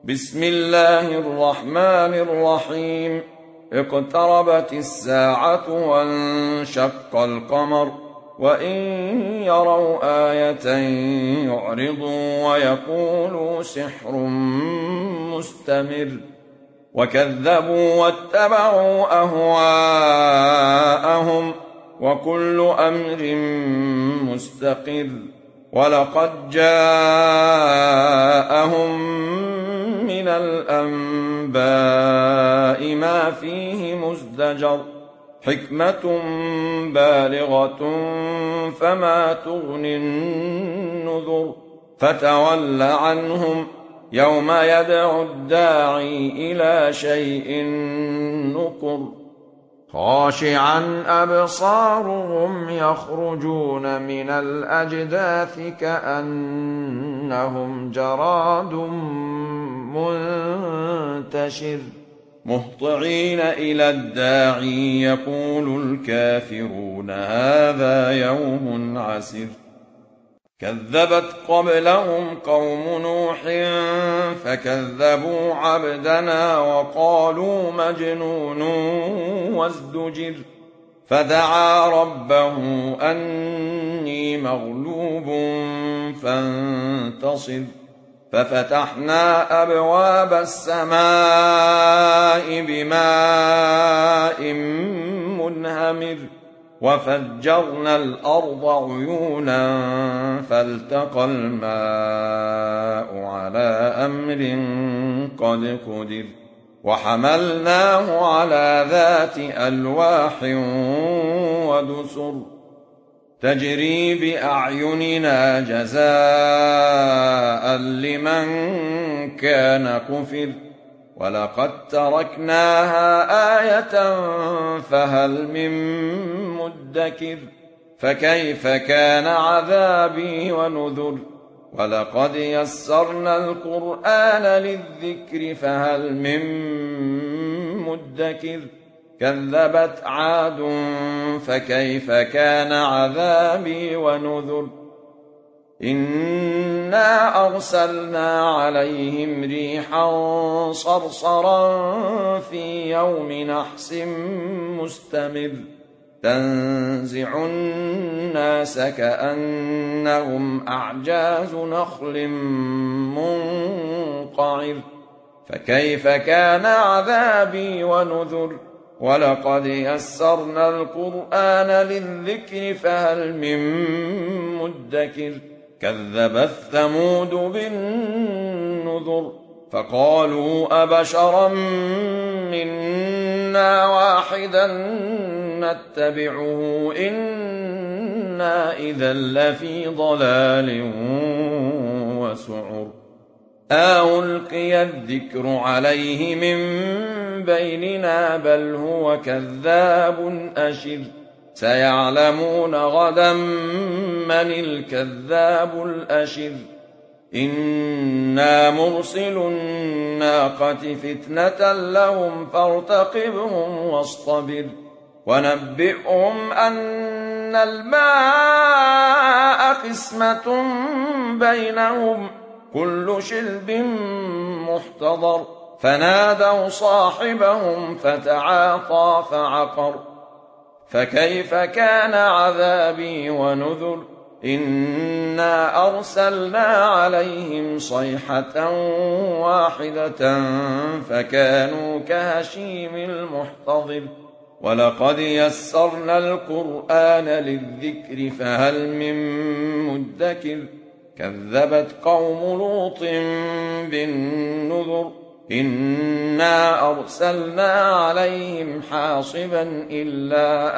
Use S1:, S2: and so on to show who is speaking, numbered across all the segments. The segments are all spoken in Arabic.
S1: بسم الله الرحمن الرحيم. اقتربت الساعة وانشق القمر وإن يروا آية يعرضوا ويقولوا سحر مستمر وكذبوا واتبعوا أهواءهم وكل أمر مستقر ولقد جاءهم من الأنباء ما فيه مزدجر حكمة بالغة فما تغني النذر فتول عنهم يوم يدعو الداعي إلى شيء نكر خاشعا أبصارهم يخرجون من الأجداث كأنهم جراد منتشر مهطعين إلى الداعي يقول الكافرون هذا يوم عسر كذبت قبلهم قوم نوح فكذبوا عبدنا وقالوا مجنون وازدجر فدعا ربه أني مغلوب فانتصر ففتحنا أبواب السماء بماء منهمر وفجرنا الأرض عيونا فالتقى الماء على أمر قد قدر وحملناه على ذات ألواح ودسر تجري بأعيننا جزاء لمن كان كفر ولقد تركناها آية فهل من مدكر فكيف كان عذابي ونذر ولقد يسرنا القرآن للذكر فهل من مدكر كذبت عاد فكيف كان عذابي ونذر إنا أرسلنا عليهم ريحا صرصرا في يوم نحس مستمر تنزع الناس كأنهم أعجاز نخل منقعر فكيف كان عذابي ونذر ولقد يسرنا القرآن للذكر فهل من مدكر كذبت ثمود بالنذر فقالوا أبشرا منا واحدا نتبعه إنا إذا لفي ضلال وسعر ألقي الذكر عليه من بيننا بل هو كذاب أشر سيعلمون غدا من الكذاب الأشر إنا مرسل الناقة فتنة لهم فارتقبهم واصطبر ونبئهم أن الماء قسمة بينهم كل شرب محتضر فنادوا صاحبهم فتعاطى فعقر فكيف كان عذابي ونذر إنا أرسلنا عليهم صيحة واحدة فكانوا كهشيم المحتضر ولقد يسرنا القرآن للذكر فهل من مدكر كذبت قوم لوط بالنذر إنا أرسلنا عليهم حاصبا إلا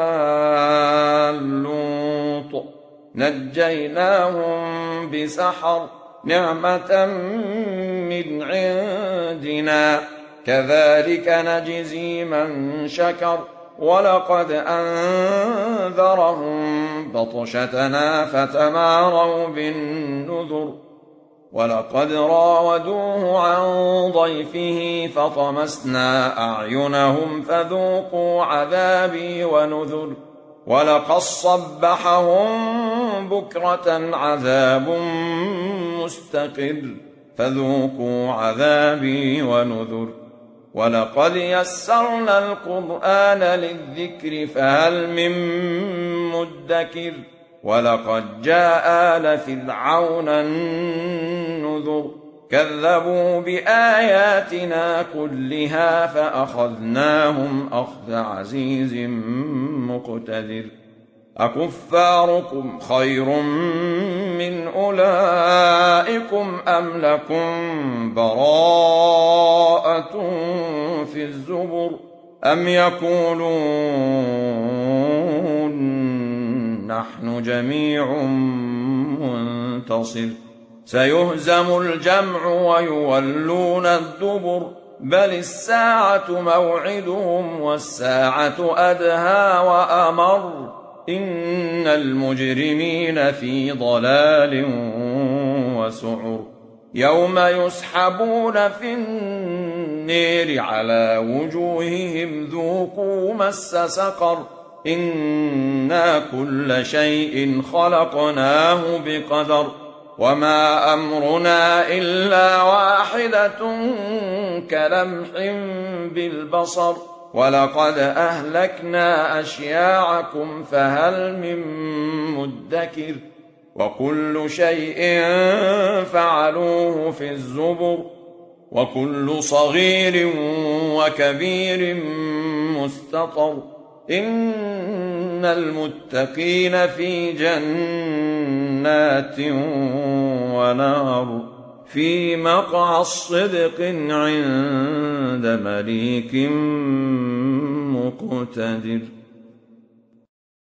S1: آل لوط نجيناهم بسحر نعمة من عندنا كذلك نجزي من شكر ولقد أنذرهم بطشتنا فتماروا بالنذر ولقد راودوه عن ضيفه فطمسنا أعينهم فذوقوا عذابي ونذر ولقد صبحهم بكرة عذاب مستقر فذوقوا عذابي ونذر ولقد يسرنا القرآن للذكر فهل من مدكر ولقد جاء آل فرعون النذر كذبوا بآياتنا كلها فأخذناهم أخذ عزيز مقتدر أكفاركم خير من أولئكم أم لكم براءة في الزبر أم يقولون نحن جميع منتصر سيهزم الجمع ويولون الدبر بل الساعة موعدهم والساعة أدهى وأمر إن المجرمين في ضلال وسعر يوم يسحبون في النير على وجوههم ذوقوا مس سقر إنا كل شيء خلقناه بقدر وما أمرنا إلا واحدة كلمح بالبصر ولقد أهلكنا أشياعكم فهل من مدكر وكل شيء فعلوه في الزبر وكل صغير وكبير مستطر إن المتقين في جنات ونهر في مقعد صدق عند مليك مقتدر.